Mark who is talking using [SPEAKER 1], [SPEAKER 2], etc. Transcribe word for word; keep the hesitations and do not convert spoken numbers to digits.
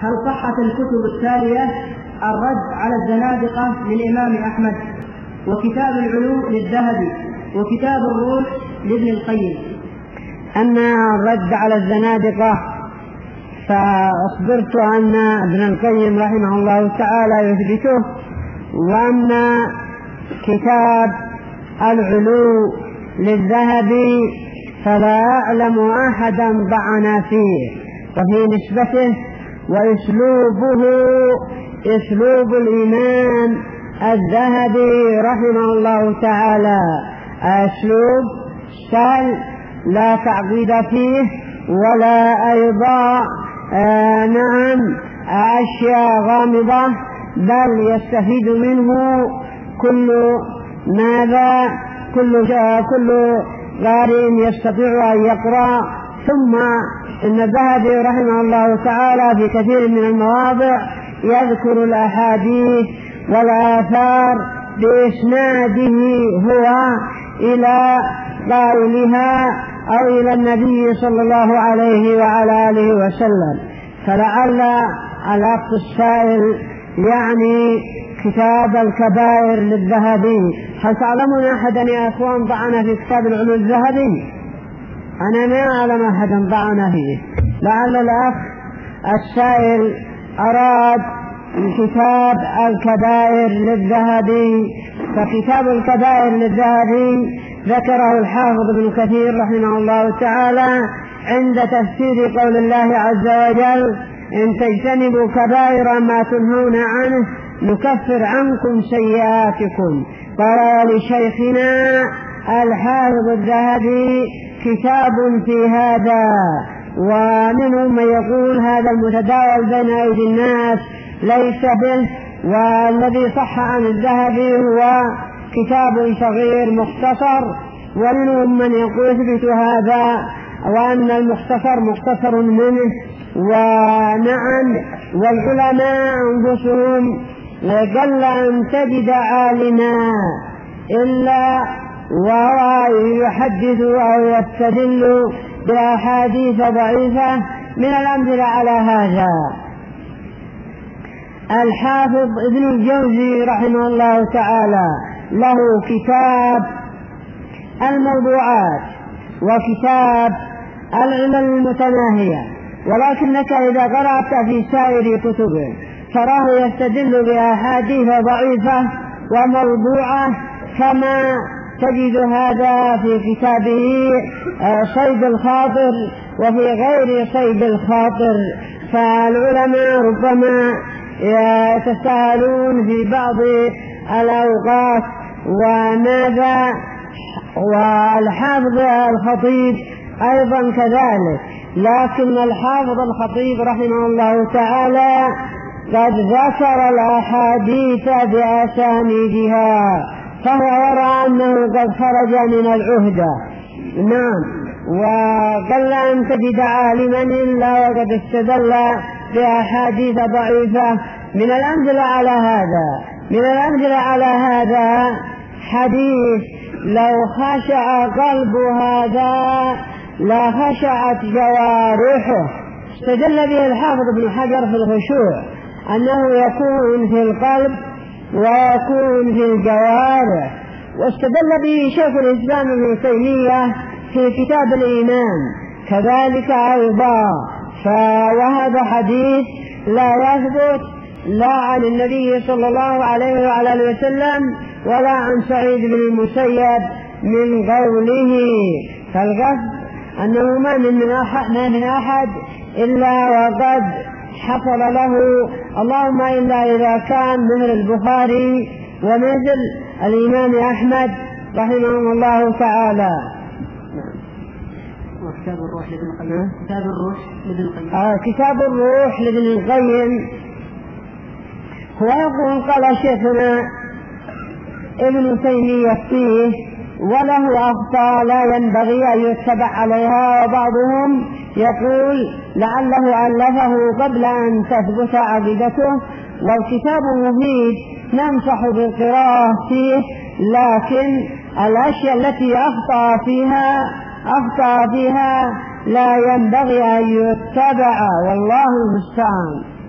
[SPEAKER 1] هل صحت الكتب التالية: الرد على الزنادقة للإمام أحمد، وكتاب العلو للذهبي، وكتاب الروح لابن القيم؟
[SPEAKER 2] أما الرد على الزنادقة فأخبرت أن ابن القيم رحمه الله تعالى يثبته، وأما كتاب العلو للذهبي فلا أعلم أحدا ضعن فيه، وفي نسبته وأسلوبه أسلوب الإمام الذهبي رحمه الله تعالى، أسلوب سهل لا تعقيد فيه ولا أيضا آه نعم أشياء غامضة، بل يستفيد منه كل ماذا كل كل قارئ يستطيع أن يقرأ. ثم إن الذهبي رحمه الله تعالى في كثير من المواضع يذكر الأحاديث والآثار بإسناده هو إلى قائلها أو إلى النبي صلى الله عليه وعلى آله وسلم. فلعل الأخ السائل يعني كتاب الكبائر للذهبي، هل تعلمون أحدا يا أخوان ضعنا في كتاب العلو الذهبي؟ أنا ما أعلم أحدا ضعنا فيه. لعل الأخ السائل أراد كتاب الكبائر للذهبي، فكتاب الكبائر للذهبي ذكره الحافظ ابن كثير رحمه الله تعالى عند تفسير قول الله عز وجل: إن تجتنبوا كبائر ما تنهون عنه نكفر عنكم سيئاتكم. قال لشيخنا الحافظ الذهبي كتاب في هذا، ومنهم من يقول هذا المتداول بين أيدي الناس ليس به، والذي صح عن الذهبي هو كتاب صغير مختصر، ومنهم من يقول يثبت هذا وأن المختصر مختصر منه. ونعم والعلماء أنفسهم قل أن تجد عالما إلا وهو يحدث أو يستدل بأحاديث ضعيفة. من الأمثلة على هذا الحافظ ابن الجوزي رحمه الله تعالى له كتاب الموضوعات وكتاب العلل المتناهية، ولكنك إذا قرأت في سائر كتبه تراه يستدل بأحاديث ضعيفة وموضوعة، كما تجد هذا في كتابه صيد الخاطر وفي غير صيد الخاطر. فالعلماء ربما يتساهلون في بعض الأوقات وماذا، والحافظ الخطيب أيضا كذلك، لكن الحافظ الخطيب رحمه الله تعالى قد ذكر الأحاديث بأسانيدها، فهو يرى أنه قد خرج من العهدة. نعم، وقل أن تجد عالما إلا وقد استدل بأحاديث ضعيفة. من الأمثلة على هذا من الأمثلة على هذا حديث: لو خشع قلب هذا لا خشعت جوارحه. استدل به الحافظ ابن حجر في الخشوع أنه يكون في القلب ويكون في الجوارح، واستدل به شيخ الإسلام ابن تيمية في كتاب الإيمان كذلك أيضا. فهذا حديث لا يثبت لا عن النبي صلى الله عليه وعلى آله وسلم ولا عن سعيد بن المسيب من قوله. فالقصد أنه ما من أحد, ما من أحد إلا وقد حصل له، اللهم إلا إذا كان مثل البخاري ومثل الإمام أحمد رحمه الله تعالى.
[SPEAKER 1] وكتاب الروح لابن القيم كتاب الروح لابن القيم
[SPEAKER 2] آه كتاب الروح لابن القيم هو يقول قال شيخنا ابن تيمية فيه: وله أخطاء لا ينبغي أن يتبع عليها، وبعضهم يقول لعله ألفه قبل أن تثبت عقيدته، والكتاب مفيد ننصح بالقراءة فيه، لكن الأشياء التي أخطأ فيها أخطأ فيها لا ينبغي أن يتبع، والله المستعان.